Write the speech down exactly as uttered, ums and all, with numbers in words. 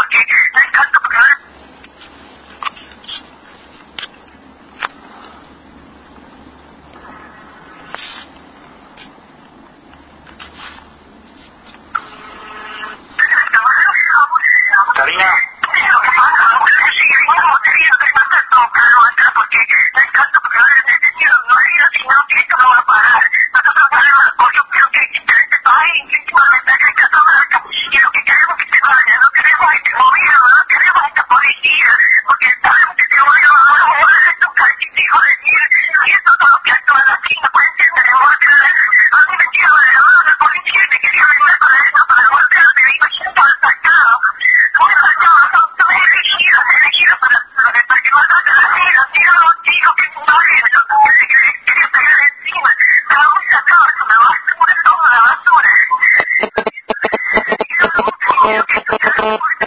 porque no hay tanto, porque ahora... Karina. Lo que pasa, no puede seguir, no te digo que no te toca, no entra, porque no hay tanto, porque ahora te decía, no ha sido, si no, que esto no va a parar. Nosotros tenemos el apoyo, pero que este país, íntimamente, que hay que tomar, y lo que queremos que se vaya, no queremos a este gobierno, no queremos a esta policía, porque sabemos que este gobierno no nos va a tocar, que te hijo de mil, y eso todo lo que actúa la China, puede ser de demócrata. A mí me tiraba de la mano la policía, me quería venir para esto, para golpearme, me digo, yo estaba sacado, no me sacaba, no me elegido, me elegido para, para que maltrate a la vida, tiro a los chicos que no ven, los que se quería pegar encima, me va muy sacado, eso me basura, toda la basura. Y yo no sé, lo que esto